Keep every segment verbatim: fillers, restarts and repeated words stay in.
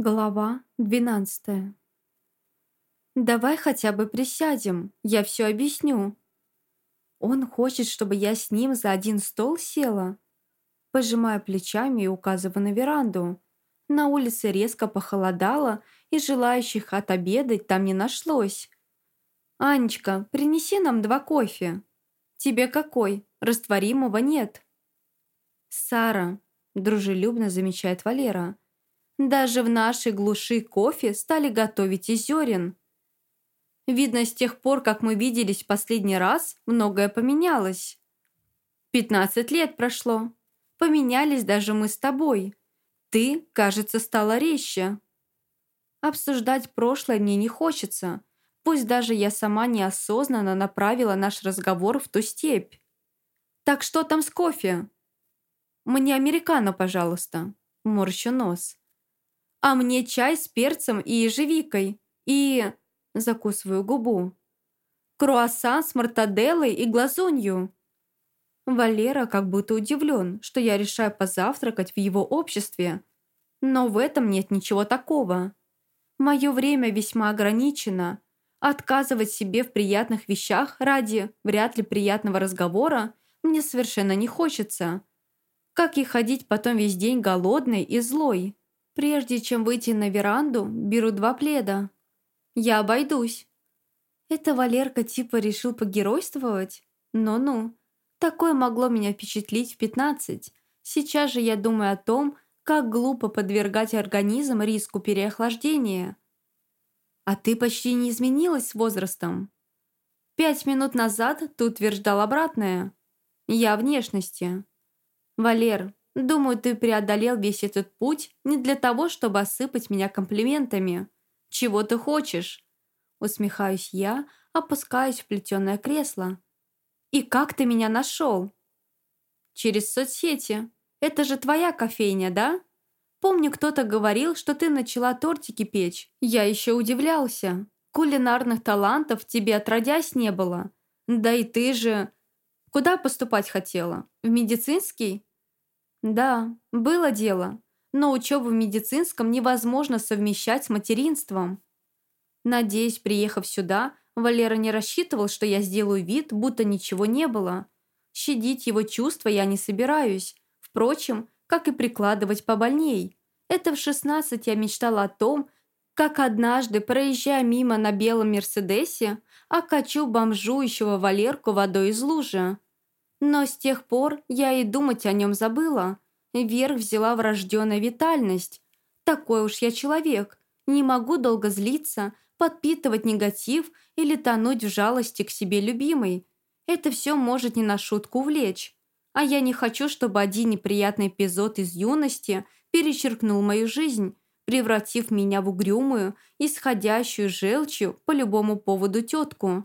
Глава двенадцатая. «Давай хотя бы присядем, я все объясню». Он хочет, чтобы я с ним за один стол села? Пожимаю плечами и указываю на веранду. На улице резко похолодало, и желающих отобедать там не нашлось. «Анечка, принеси нам два кофе». «Тебе какой? Растворимого нет». «Сара», – дружелюбно замечает Валера, – «даже в нашей глуши кофе стали готовить из зерен». Видно, с тех пор, как мы виделись в последний раз, многое поменялось. Пятнадцать лет прошло. Поменялись даже мы с тобой. Ты, кажется, стала резче. Обсуждать прошлое мне не хочется. Пусть даже я сама неосознанно направила наш разговор в ту степь. «Так что там с кофе?» «Мне американо, пожалуйста». Морщу нос. «А мне чай с перцем и ежевикой. И...» Закусываю губу. «Круассан с мортаделлой и глазунью». Валера как будто удивлен, что я решаю позавтракать в его обществе. Но в этом нет ничего такого. Мое время весьма ограничено. Отказывать себе в приятных вещах ради вряд ли приятного разговора мне совершенно не хочется. Как и ходить потом весь день голодной и злой. Прежде чем выйти на веранду, беру два пледа. Я обойдусь. Это Валерка типа решил погеройствовать? Ну-ну. Такое могло меня впечатлить в пятнадцать. Сейчас же я думаю о том, как глупо подвергать организм риску переохлаждения. А ты почти не изменилась с возрастом. Пять минут назад ты утверждал обратное. Я о внешности. Валер, думаю, ты преодолел весь этот путь не для того, чтобы осыпать меня комплиментами. Чего ты хочешь? Усмехаюсь я, опускаюсь в плетеное кресло. «И как ты меня нашел?» «Через соцсети. Это же твоя кофейня, да? Помню, кто-то говорил, что ты начала тортики печь. Я еще удивлялся. Кулинарных талантов тебе отродясь не было. Да и ты же... Куда поступать хотела? В медицинский?» «Да, было дело. Но учебу в медицинском невозможно совмещать с материнством». Надеюсь, приехав сюда, Валера не рассчитывал, что я сделаю вид, будто ничего не было. Щадить его чувства я не собираюсь. Впрочем, как и прикладывать побольней. Это в шестнадцать я мечтала о том, как однажды, проезжая мимо на белом Мерседесе, окачу бомжующего Валерку водой из лужи. Но с тех пор я и думать о нем забыла. Вверх взяла врожденная витальность. Такой уж я человек. Не могу долго злиться, подпитывать негатив или тонуть в жалости к себе любимой. Это все может не на шутку увлечь. А я не хочу, чтобы один неприятный эпизод из юности перечеркнул мою жизнь, превратив меня в угрюмую, исходящую желчью по любому поводу тетку.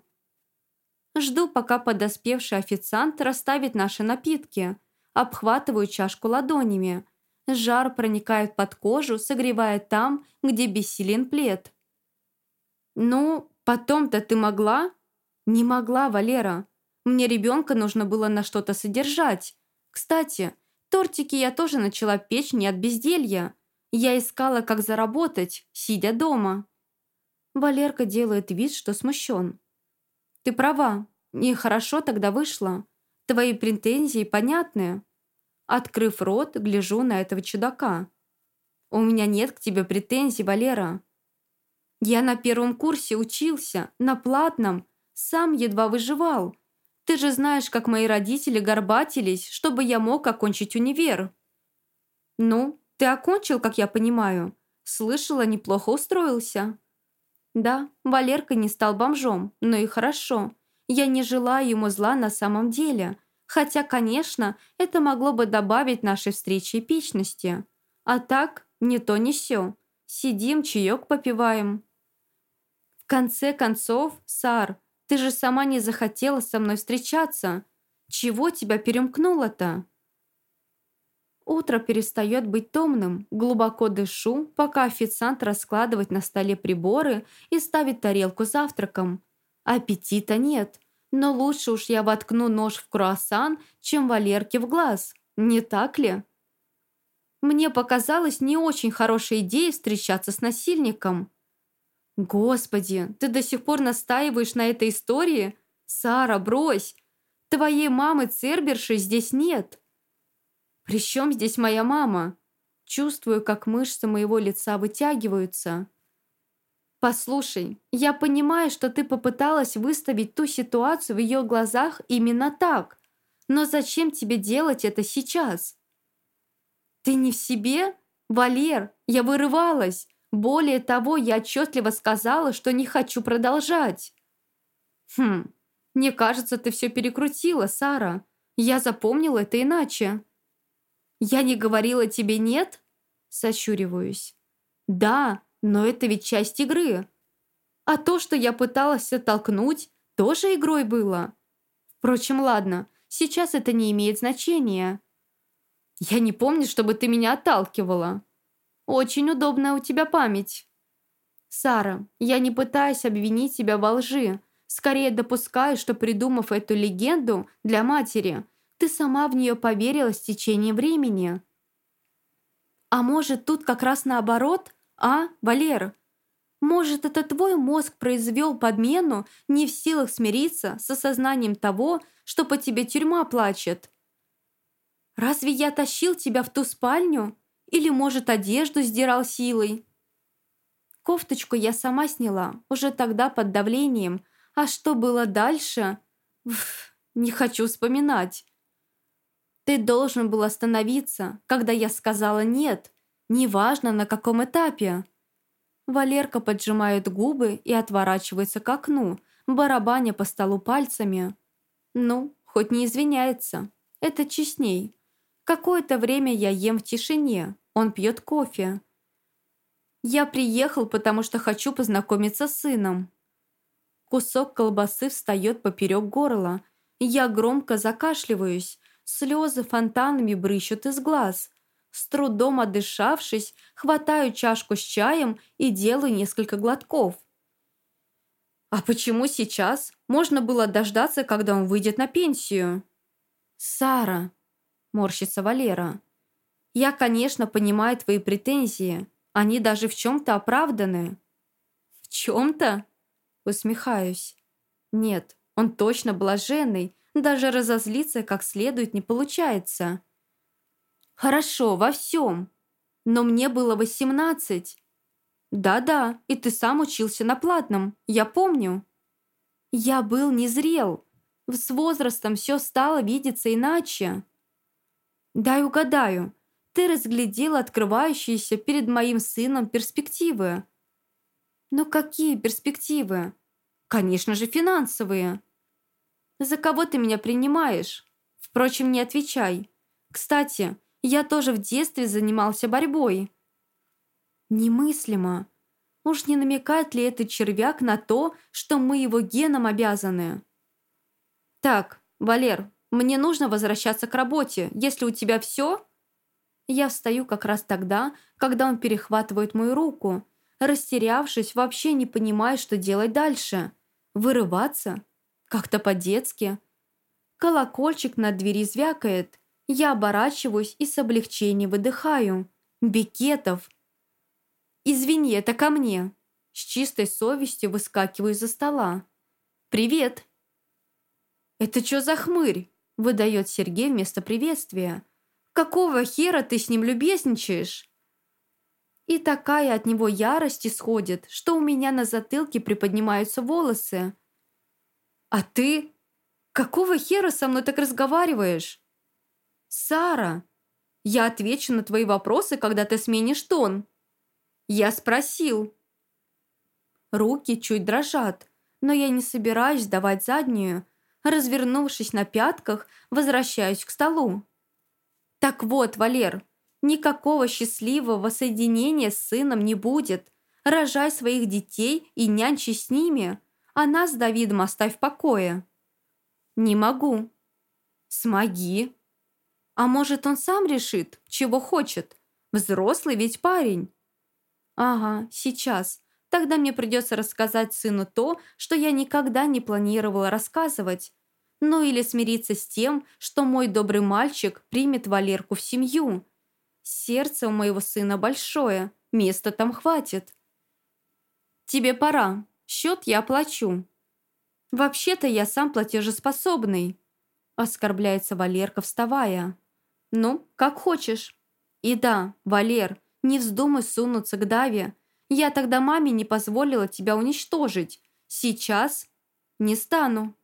Жду, пока подоспевший официант расставит наши напитки. Обхватываю чашку ладонями. Жар проникает под кожу, согревая там, где бессилен плед. «Ну, потом-то ты могла?» «Не могла, Валера. Мне ребенка нужно было на что-то содержать. Кстати, тортики я тоже начала печь не от безделья. Я искала, как заработать, сидя дома». Валерка делает вид, что смущен. «Ты права, нехорошо тогда вышло. Твои претензии понятны». Открыв рот, гляжу на этого чудака. «У меня нет к тебе претензий, Валера. Я на первом курсе учился, на платном, сам едва выживал. Ты же знаешь, как мои родители горбатились, чтобы я мог окончить универ». «Ну, ты окончил, как я понимаю. Слышала, неплохо устроился». «Да, Валерка не стал бомжом, но и хорошо. Я не желаю ему зла на самом деле. Хотя, конечно, это могло бы добавить нашей встрече эпичности. А так, не то не сё. Сидим, чаек попиваем». «В конце концов, Сар, ты же сама не захотела со мной встречаться. Чего тебя перемкнуло-то?» Утро перестает быть томным, глубоко дышу, пока официант раскладывает на столе приборы и ставит тарелку с завтраком. Аппетита нет, но лучше уж я воткну нож в круассан, чем Валерке в глаз, не так ли? Мне показалось не очень хорошей идеей встречаться с насильником. Господи, ты до сих пор настаиваешь на этой истории? Сара, брось! Твоей мамы Церберши здесь нет. При чем здесь моя мама? Чувствую, как мышцы моего лица вытягиваются. Послушай, я понимаю, что ты попыталась выставить ту ситуацию в ее глазах именно так. Но зачем тебе делать это сейчас? Ты не в себе? Валер, я вырывалась. Более того, я отчетливо сказала, что не хочу продолжать. Хм, мне кажется, ты все перекрутила, Сара. Я запомнила это иначе. Я не говорила тебе «нет»? Сощуриваюсь. Да, но это ведь часть игры. А то, что я пыталась оттолкнуть, тоже игрой было. Впрочем, ладно, сейчас это не имеет значения. Я не помню, чтобы ты меня отталкивала. Очень удобная у тебя память. Сара, я не пытаюсь обвинить тебя во лжи. Скорее допускаю, что, придумав эту легенду для матери, ты сама в нее поверила с течением времени. А может, тут как раз наоборот, а, Валер? Может, это твой мозг произвел подмену, не в силах смириться с осознанием того, что по тебе тюрьма плачет? Разве я тащил тебя в ту спальню? Или, может, одежду сдирал силой? Кофточку я сама сняла, уже тогда под давлением. А что было дальше? Уф, не хочу вспоминать. Ты должен был остановиться, когда я сказала «нет», неважно на каком этапе. Валерка поджимает губы и отворачивается к окну, барабаня по столу пальцами. Ну, хоть не извиняется. Это честней. Какое-то время я ем в тишине, он пьет кофе. Я приехал, потому что хочу познакомиться с сыном. Кусок колбасы встает поперек горла. Я громко закашливаюсь, слезы фонтанами брызжут из глаз. С трудом отдышавшись, хватаю чашку с чаем и делаю несколько глотков. А почему сейчас? Можно было дождаться, когда он выйдет на пенсию. Сара, морщится Валера. Я, конечно, понимаю твои претензии. Они даже в чем-то оправданы. В чем-то? Усмехаюсь. Нет, он точно блаженный. Даже разозлиться как следует не получается. Хорошо, во всем. Но мне было восемнадцать. Да-да, и ты сам учился на платном, я помню. Я был незрел. С возрастом все стало видеться иначе. Дай угадаю, ты разглядел открывающиеся перед моим сыном перспективы. Но какие перспективы? Конечно же, финансовые. За кого ты меня принимаешь? Впрочем, не отвечай. Кстати, я тоже в детстве занимался борьбой. Немыслимо. Уж не намекает ли этот червяк на то, что мы его генам обязаны? Так, Валер, мне нужно возвращаться к работе. Если у тебя все... Я встаю как раз тогда, когда он перехватывает мою руку. Растерявшись, вообще не понимаю, что делать дальше. Вырываться? Как-то по-детски. Колокольчик на двери звякает. Я оборачиваюсь и с облегчением выдыхаю. Бекетов. «Извини, это ко мне». С чистой совестью выскакиваю из-за стола. «Привет». «Это что за хмырь?» выдает Сергей вместо приветствия. «Какого хера ты с ним любезничаешь?» И такая от него ярость исходит, что у меня на затылке приподнимаются волосы. «А ты? Какого хера со мной так разговариваешь?» «Сара, я отвечу на твои вопросы, когда ты сменишь тон». «Я спросил». Руки чуть дрожат, но я не собираюсь давать заднюю. Развернувшись на пятках, возвращаюсь к столу. «Так вот, Валер, никакого счастливого соединения с сыном не будет. Рожай своих детей и нянчись с ними, а нас с Давидом оставь в покое». «Не могу». «Смоги». «А может, он сам решит, чего хочет? Взрослый ведь парень». «Ага, сейчас. Тогда мне придется рассказать сыну то, что я никогда не планировала рассказывать. Ну или смириться с тем, что мой добрый мальчик примет Валерку в семью. Сердце у моего сына большое, места там хватит. Тебе пора, счет я оплачу. Вообще-то я сам платежеспособный. Оскорбляется Валерка, вставая. Ну, как хочешь. И да, Валер, не вздумай сунуться к Даве. Я тогда маме не позволила тебя уничтожить. Сейчас не стану.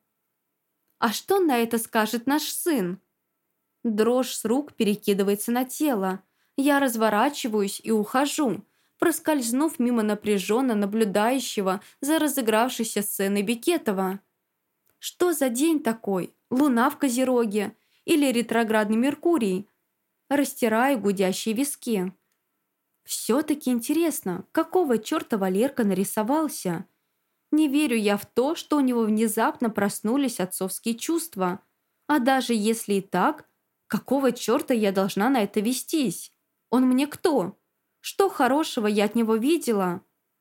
А что на это скажет наш сын? Дрожь с рук перекидывается на тело. Я разворачиваюсь и ухожу, проскользнув мимо напряженно наблюдающего за разыгравшейся сценой Бекетова. Что за день такой? Луна в Козероге или ретроградный Меркурий? Растираю гудящие виски. Все-таки интересно, какого черта Валерка нарисовался? Не верю я в то, что у него внезапно проснулись отцовские чувства. А даже если и так, какого черта я должна на это вестись? Он мне кто? Что хорошего я от него видела?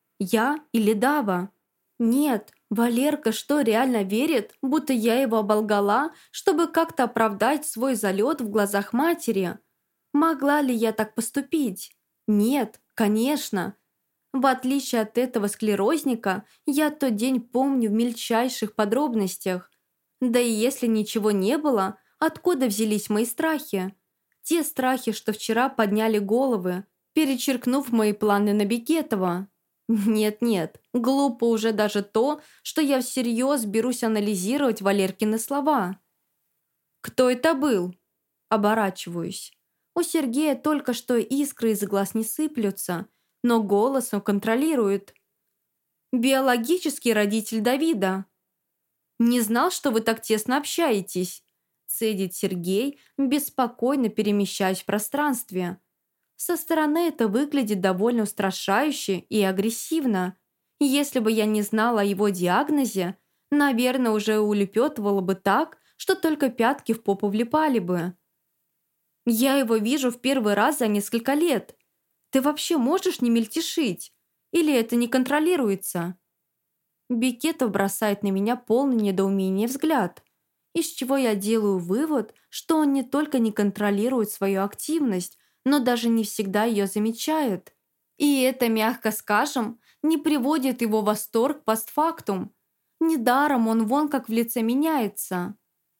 Я или Дава? Нет, Валерка что, реально верит, будто я его оболгала, чтобы как-то оправдать свой залет в глазах матери? Могла ли я так поступить? Нет, конечно. В отличие от этого склерозника, я тот день помню в мельчайших подробностях. Да и если ничего не было, откуда взялись мои страхи? Те страхи, что вчера подняли головы, перечеркнув мои планы на Бекетова. Нет-нет, глупо уже даже то, что я всерьез берусь анализировать Валеркины слова. «Кто это был?» Оборачиваюсь. У Сергея только что искры из глаз не сыплются, но голос он контролирует. «Биологический родитель Давида». «Не знал, что вы так тесно общаетесь», цедит Сергей, беспокойно перемещаясь в пространстве. Со стороны это выглядит довольно устрашающе и агрессивно. Если бы я не знала о его диагнозе, наверное, уже улепетывала бы так, что только пятки в попу влипали бы. Я его вижу в первый раз за несколько лет. Ты вообще можешь не мельтешить? Или это не контролируется?» Бекетов бросает на меня полный недоумения взгляд, из чего я делаю вывод, что он не только не контролирует свою активность, но даже не всегда ее замечает. И это, мягко скажем, не приводит его в восторг постфактум. Недаром он вон как в лице меняется.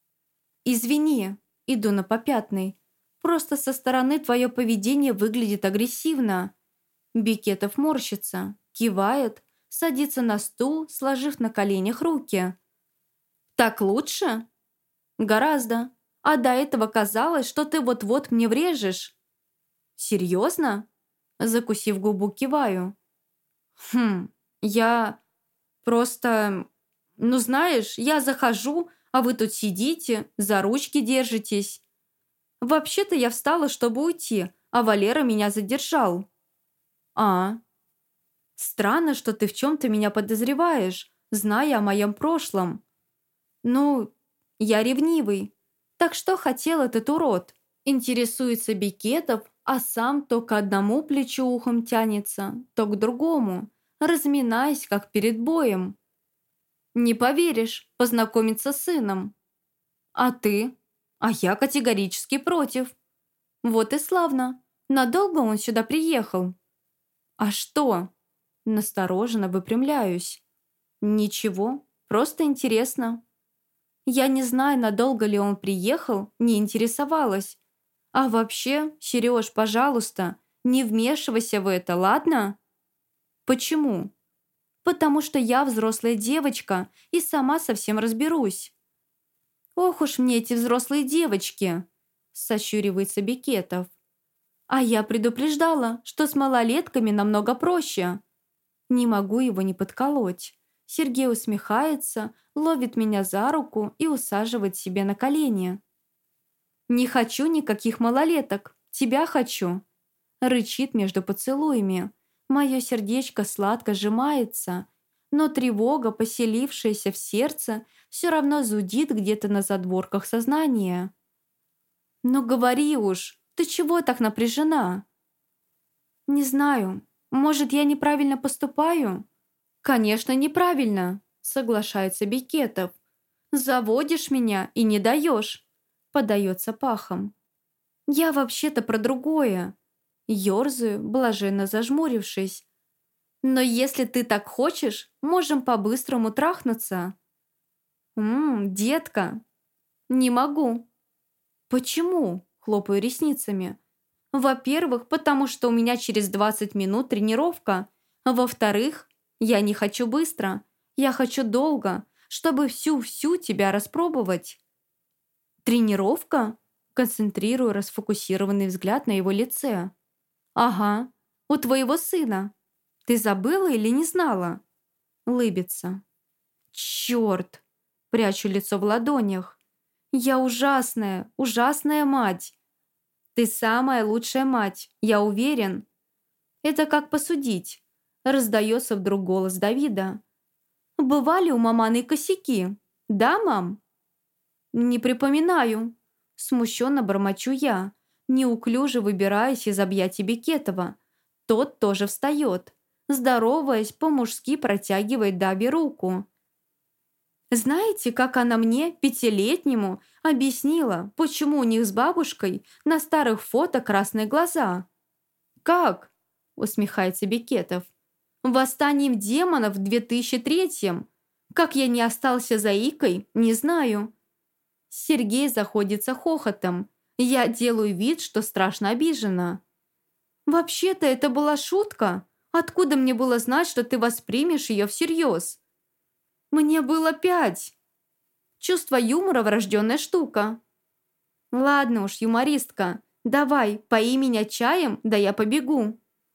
«Извини», иду на попятный. «Просто со стороны твое поведение выглядит агрессивно». Бекетов морщится, кивает, садится на стул, сложив на коленях руки. «Так лучше?» «Гораздо. А до этого казалось, что ты вот-вот мне врежешь». «Серьезно?» Закусив губу, киваю. «Хм, я просто... Ну, знаешь, я захожу, а вы тут сидите, за ручки держитесь. Вообще-то я встала, чтобы уйти, а Валера меня задержал». «А, странно, что ты в чем-то меня подозреваешь, зная о моем прошлом». «Ну, я ревнивый. Так что хотел этот урод?» Интересуется Бекетов, а сам то к одному плечу ухом тянется, то к другому, разминаясь, как перед боем. «Не поверишь, познакомиться с сыном». «А ты?» «А я категорически против». «Вот и славно. Надолго он сюда приехал?» «А что?» Настороженно выпрямляюсь. «Ничего, просто интересно». Я не знаю, надолго ли он приехал, не интересовалась. А вообще, Сереж, пожалуйста, не вмешивайся в это, ладно? Почему? Потому что я взрослая девочка и сама совсем разберусь. Ох уж мне эти взрослые девочки, сощуривается Бекетов. А я предупреждала, что с малолетками намного проще. Не могу его не подколоть. Сергей усмехается, ловит меня за руку и усаживает себе на колени. «Не хочу никаких малолеток, тебя хочу!» Рычит между поцелуями. Мое сердечко сладко сжимается, но тревога, поселившаяся в сердце, все равно зудит где-то на задворках сознания. «Ну говори уж, ты чего так напряжена?» «Не знаю, может, я неправильно поступаю?» «Конечно, неправильно», — соглашается Бекетов. «Заводишь меня и не даешь», — подается пахом. «Я вообще-то про другое. Ёрзаю, блаженно зажмурившись. Но если ты так хочешь, можем по-быстрому трахнуться. Ммм, детка. Не могу. Почему? Хлопаю ресницами. Во-первых, потому что у меня через двадцать минут тренировка. А во-вторых, я не хочу быстро. Я хочу долго, чтобы всю-всю тебя распробовать. Тренировка? Концентрирую расфокусированный взгляд на его лице. Ага, у твоего сына. Ты забыла или не знала? Лыбится. Черт! Прячу лицо в ладонях. Я ужасная, ужасная мать. Ты самая лучшая мать, я уверен. Это как посудить. Раздается вдруг голос Давида. Бывали у маманы косяки? Да, мам? Не припоминаю. Смущенно бормочу я, неуклюже выбираясь из объятий Бекетова. Тот тоже встает. Здороваясь, по-мужски протягивает Даби руку. Знаете, как она мне, пятилетнему, объяснила, почему у них с бабушкой на старых фото красные глаза? «Как?» – усмехается Бекетов. «Восстанием демонов в две тысячи третьем. Как я не остался заикой, не знаю». Сергей заходится хохотом. Я делаю вид, что страшно обижена. «Вообще-то это была шутка. Откуда мне было знать, что ты воспримешь ее всерьез?» «Мне было пять. Чувство юмора – врожденная штука». «Ладно уж, юмористка, давай, пои меня чаем, да я побегу».